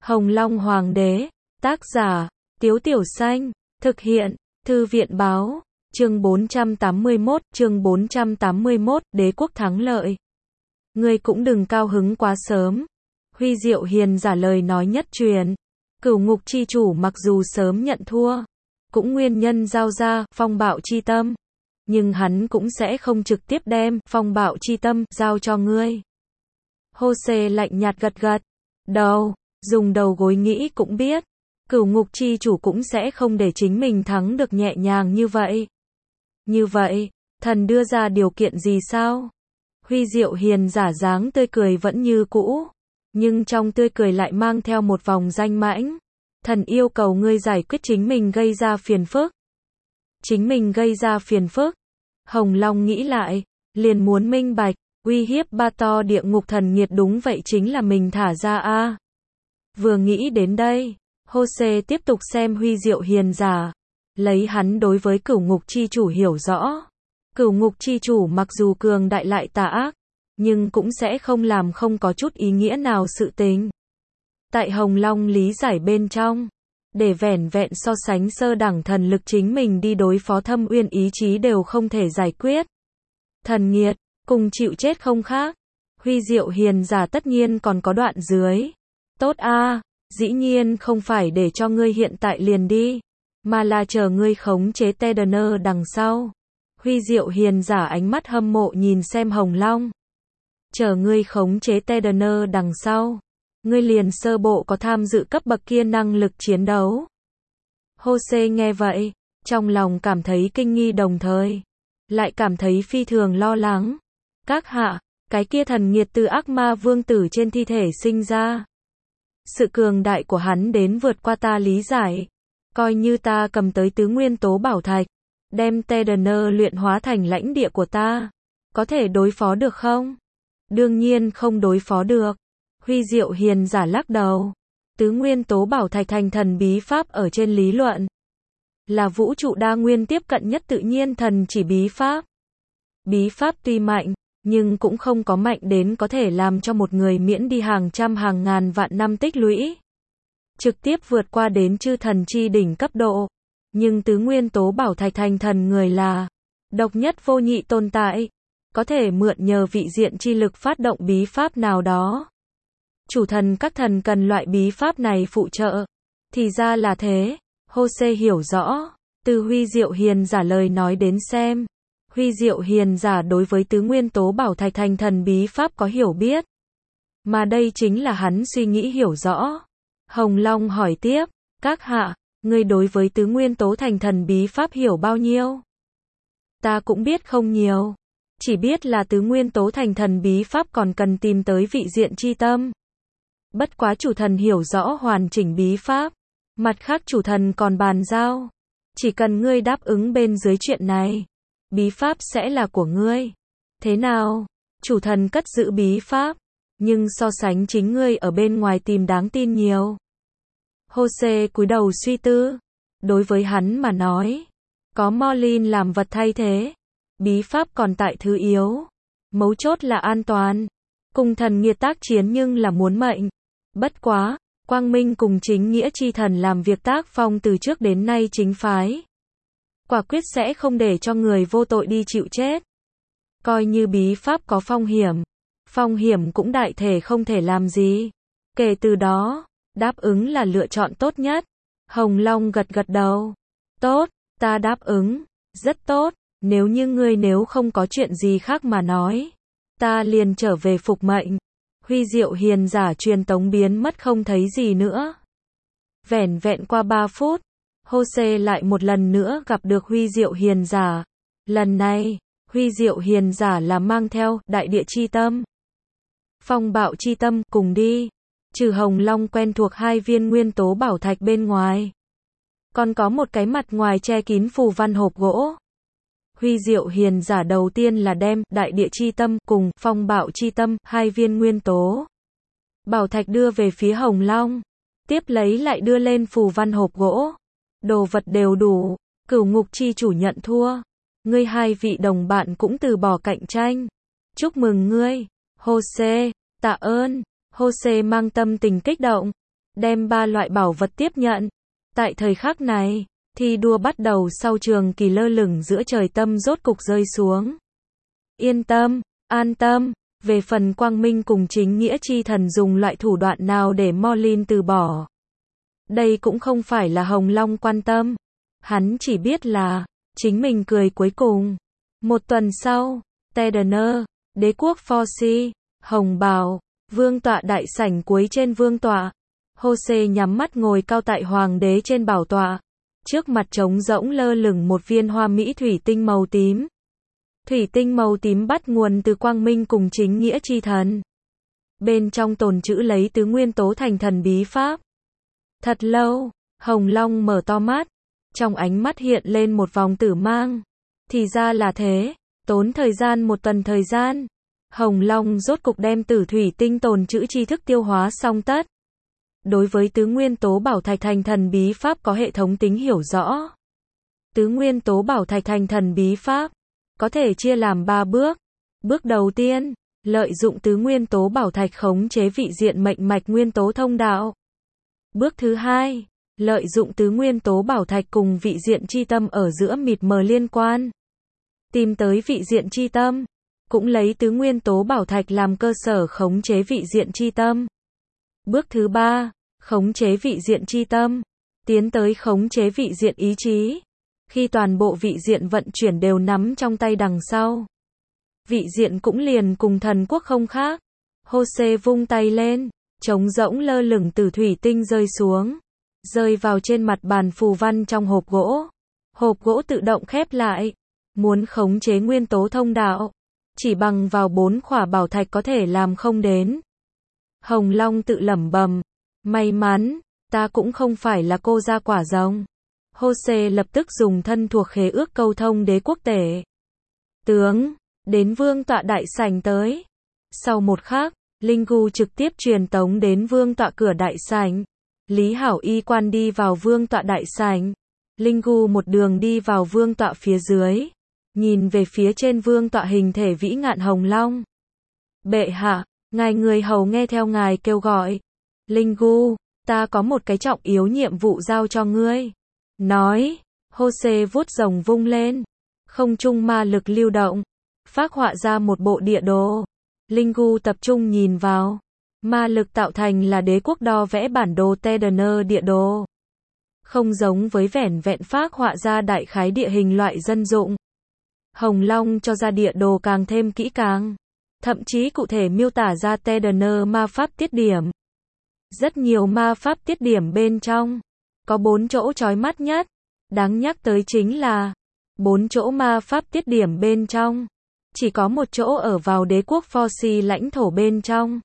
Hồng Long Hoàng đế, tác giả, Tiếu Tiểu Xanh, thực hiện, Thư viện báo, chương 481, đế quốc thắng lợi. Ngươi cũng đừng cao hứng quá sớm. Huy Diệu Hiền giả lời nói nhất truyền. Cửu ngục chi chủ mặc dù sớm nhận thua, cũng nguyên nhân giao ra, phong bạo chi tâm. Nhưng hắn cũng sẽ không trực tiếp đem, phong bạo chi tâm, giao cho ngươi. Hô-xê lạnh nhạt gật gật đầu, dùng đầu gối nghĩ cũng biết. Cửu ngục chi chủ cũng sẽ không để chính mình thắng được nhẹ nhàng như vậy. Như vậy, thần đưa ra điều kiện gì sao? Huy Diệu Hiền giả dáng tươi cười vẫn như cũ, nhưng trong tươi cười lại mang theo một vòng danh mãnh. Thần yêu cầu ngươi giải quyết chính mình gây ra phiền phức. Chính mình gây ra phiền phức. Hồng Long nghĩ lại, liền muốn minh bạch, uy hiếp ba to địa ngục thần nghiệt đúng vậy chính là mình thả ra a. Vừa nghĩ đến đây, Hô-xê tiếp tục xem Huy Diệu Hiền giả, lấy hắn đối với cửu ngục chi chủ hiểu rõ. Cửu ngục chi chủ mặc dù cường đại lại tà ác, nhưng cũng sẽ không làm không có chút ý nghĩa nào sự tình. Tại Hồng Long lý giải bên trong, để vẻn vẹn so sánh sơ đẳng thần lực chính mình đi đối phó Thâm Uyên ý chí đều không thể giải quyết. Thần nghiệt, cùng chịu chết không khác. Huy Diệu Hiền giả tất nhiên còn có đoạn dưới. Tốt a, dĩ nhiên không phải để cho ngươi hiện tại liền đi, mà là chờ ngươi khống chế Tedner đằng sau. Huy Diệu Hiền giả ánh mắt hâm mộ nhìn xem Hồng Long. Chờ ngươi khống chế Tedner đằng sau, ngươi liền sơ bộ có tham dự cấp bậc kia năng lực chiến đấu. Hô-xê nghe vậy, trong lòng cảm thấy kinh nghi đồng thời, lại cảm thấy phi thường lo lắng. Các hạ, cái kia thần nghiệt từ ác ma vương tử trên thi thể sinh ra. Sự cường đại của hắn đến vượt qua ta lý giải. Coi như ta cầm tới tứ nguyên tố bảo thạch, đem Tedner luyện hóa thành lãnh địa của ta, có thể đối phó được không? Đương nhiên không đối phó được. Huy Diệu Hiền giả lắc đầu. Tứ nguyên tố bảo thạch thành thần bí pháp ở trên lý luận là vũ trụ đa nguyên tiếp cận nhất tự nhiên thần chỉ bí pháp. Bí pháp tuy mạnh, nhưng cũng không có mạnh đến có thể làm cho một người miễn đi hàng trăm hàng ngàn vạn năm tích lũy, trực tiếp vượt qua đến chư thần chi đỉnh cấp độ. Nhưng tứ nguyên tố bảo thạch thành thần người là độc nhất vô nhị tồn tại, có thể mượn nhờ vị diện chi lực phát động bí pháp nào đó. Chủ thần các thần cần loại bí pháp này phụ trợ. Thì ra là thế. Hô-xê hiểu rõ, từ Huy Diệu Hiền giả lời nói đến xem, Huy Diệu Hiền giả đối với tứ nguyên tố bảo thạch thành thần bí pháp có hiểu biết. Mà đây chính là hắn suy nghĩ hiểu rõ. Hồng Long hỏi tiếp, các hạ, ngươi đối với tứ nguyên tố thành thần bí pháp hiểu bao nhiêu? Ta cũng biết không nhiều. Chỉ biết là tứ nguyên tố thành thần bí pháp còn cần tìm tới vị diện chi tâm. Bất quá chủ thần hiểu rõ hoàn chỉnh bí pháp. Mặt khác chủ thần còn bàn giao. Chỉ cần ngươi đáp ứng bên dưới chuyện này, bí pháp sẽ là của ngươi. Thế nào? Chủ thần cất giữ bí pháp, nhưng so sánh chính ngươi ở bên ngoài tìm đáng tin nhiều. Hô-xê cúi đầu suy tư. Đối với hắn mà nói, có Morlin làm vật thay thế, bí pháp còn tại thứ yếu. Mấu chốt là an toàn. Cùng thần nghiệt tác chiến nhưng là muốn mệnh. Bất quá, Quang Minh cùng chính nghĩa chi thần làm việc tác phong từ trước đến nay chính phái. Quả quyết sẽ không để cho người vô tội đi chịu chết. Coi như bí pháp có phong hiểm cũng đại thể không thể làm gì. Kể từ đó, đáp ứng là lựa chọn tốt nhất. Hồng Long gật gật đầu. Tốt, ta đáp ứng. Rất tốt, nếu như ngươi không có chuyện gì khác mà nói, ta liền trở về phục mệnh. Huy Diệu Hiền giả truyền tống biến mất không thấy gì nữa. Vẻn vẹn qua 3 phút, Hô-xê lại một lần nữa gặp được Huy Diệu Hiền giả. Lần này, Huy Diệu Hiền giả là mang theo đại địa chi tâm, phong bạo chi tâm cùng đi. Trừ Hồng Long quen thuộc 2 viên nguyên tố bảo thạch bên ngoài, còn có một cái mặt ngoài che kín phù văn hộp gỗ. Huy Diệu Hiền giả đầu tiên là đem đại địa chi tâm cùng phong bạo chi tâm 2 viên nguyên tố bảo thạch đưa về phía Hồng Long, tiếp lấy lại đưa lên phù văn hộp gỗ. Đồ vật đều đủ. Cửu ngục chi chủ nhận thua. Ngươi 2 vị đồng bạn cũng từ bỏ cạnh tranh. Chúc mừng ngươi. Hô-xê, tạ ơn. Hô-xê mang tâm tình kích động. đem 3 loại bảo vật tiếp nhận. Tại thời khắc này, thi đua bắt đầu sau trường kỳ lơ lửng giữa trời tâm rốt cục rơi xuống. Yên tâm, an tâm, về phần quang minh cùng chính nghĩa chi thần dùng loại thủ đoạn nào để Morlin từ bỏ. Đây cũng không phải là Hồng Long quan tâm. Hắn chỉ biết là, chính mình cười cuối cùng. Một tuần sau, Tedener, đế quốc Forci, Hồng Bào, vương tọa đại sảnh cuối trên vương tọa. Jose nhắm mắt ngồi cao tại hoàng đế trên bảo tọa. Trước mặt trống rỗng lơ lửng một viên hoa mỹ thủy tinh màu tím. Thủy tinh màu tím bắt nguồn từ quang minh cùng chính nghĩa chi thần. Bên trong tồn trữ lấy tứ nguyên tố thành thần bí pháp. Thật lâu, Hồng Long mở to mắt. Trong ánh mắt hiện lên một vòng tử mang. Thì ra là thế, tốn thời gian một tuần thời gian. Hồng Long rốt cục đem tử thủy tinh tồn trữ tri thức tiêu hóa xong tất. Đối với tứ nguyên tố bảo thạch thành thần bí pháp có hệ thống tính hiểu rõ. Tứ nguyên tố bảo thạch thành thần bí pháp có thể chia làm 3 bước. Bước đầu tiên, lợi dụng tứ nguyên tố bảo thạch khống chế vị diện mệnh mạch nguyên tố thông đạo. Bước thứ hai, lợi dụng tứ nguyên tố bảo thạch cùng vị diện chi tâm ở giữa mịt mờ liên quan. Tìm tới vị diện chi tâm, cũng lấy tứ nguyên tố bảo thạch làm cơ sở khống chế vị diện chi tâm. Bước thứ ba, khống chế vị diện chi tâm, tiến tới khống chế vị diện ý chí. Khi toàn bộ vị diện vận chuyển đều nắm trong tay đằng sau, vị diện cũng liền cùng thần quốc không khác. Jose vung tay lên, trống rỗng lơ lửng từ thủy tinh rơi xuống, rơi vào trên mặt bàn phù văn trong hộp gỗ. Hộp gỗ tự động khép lại. Muốn khống chế nguyên tố thông đạo, chỉ bằng vào 4 khỏa bảo thạch có thể làm không đến. Hồng Long tự lẩm bẩm, may mắn, ta cũng không phải là cô gia quả rồng. Jose lập tức dùng thân thuộc khế ước câu thông đế quốc tể tướng, đến vương tọa đại sảnh tới. Sau một khắc, Linh Gu trực tiếp truyền tống đến vương tọa cửa đại sảnh. Lý Hảo y quan đi vào vương tọa đại sảnh. Linh Gu một đường đi vào vương tọa phía dưới, nhìn về phía trên vương tọa hình thể vĩ ngạn Hồng Long. Bệ hạ, ngài người hầu nghe theo ngài kêu gọi. Linh Gu, ta có một cái trọng yếu nhiệm vụ giao cho ngươi. Nói, Jose vuốt rồng vung lên. Không trung ma lực lưu động, phác họa ra một bộ địa đồ. Linh Gu tập trung nhìn vào. Ma lực tạo thành là đế quốc đo vẽ bản đồ Tedener địa đồ. Không giống với vẻn vẹn phác họa ra đại khái địa hình loại dân dụng. Hồng Long cho ra địa đồ càng thêm kỹ càng. Thậm chí cụ thể miêu tả ra Tedener ma pháp tiết điểm. Rất nhiều ma pháp tiết điểm bên trong. Có 4 chỗ chói mắt nhất. Đáng nhắc tới chính là 4 chỗ ma pháp tiết điểm bên trong. Chỉ có một chỗ ở vào đế quốc Forci lãnh thổ bên trong.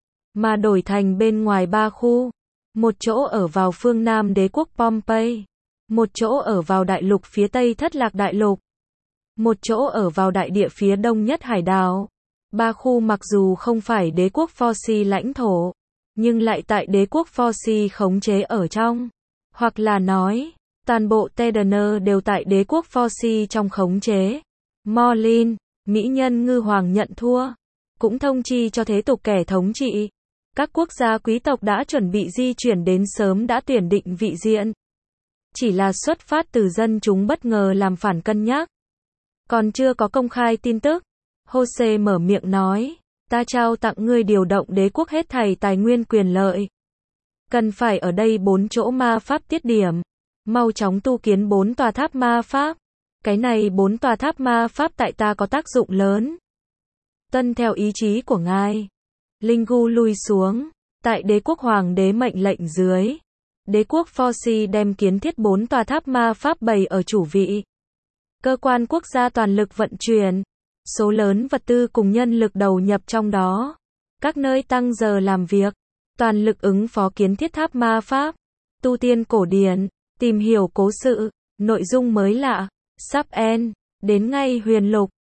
Mà đổi thành bên ngoài 3 khu. Một chỗ ở vào phương Nam đế quốc Pompey. Một chỗ ở vào đại lục phía Tây Thất Lạc Đại Lục. Một chỗ ở vào đại địa phía đông nhất hải đảo. 3 khu mặc dù không phải đế quốc Forci lãnh thổ, nhưng lại tại đế quốc Forci khống chế ở trong. Hoặc là nói, toàn bộ Tedener đều tại đế quốc Forci trong khống chế. Morlin, mỹ nhân ngư hoàng nhận thua. Cũng thông chi cho thế tục kẻ thống trị. Các quốc gia quý tộc đã chuẩn bị di chuyển đến sớm đã tuyển định vị diện. Chỉ là xuất phát từ dân chúng bất ngờ làm phản cân nhắc. Còn chưa có công khai tin tức. Jose mở miệng nói, ta trao tặng ngươi điều động đế quốc hết thảy tài nguyên quyền lợi. Cần phải ở đây 4 chỗ ma pháp tiết điểm. Mau chóng tu kiến 4 tòa tháp ma pháp. Cái này 4 tòa tháp ma pháp tại ta có tác dụng lớn. Tuân theo ý chí của ngài. Linh Gu lui xuống. Tại đế quốc hoàng đế mệnh lệnh dưới. Đế quốc Forci đem kiến thiết 4 tòa tháp ma pháp bày ở chủ vị. Cơ quan quốc gia toàn lực vận chuyển. Số lớn vật tư cùng nhân lực đầu nhập trong đó. Các nơi tăng giờ làm việc. Toàn lực ứng phó kiến thiết tháp ma pháp. Tu tiên cổ điển. Tìm hiểu cố sự. Nội dung mới lạ. Sắp end. Đến ngay huyền lục.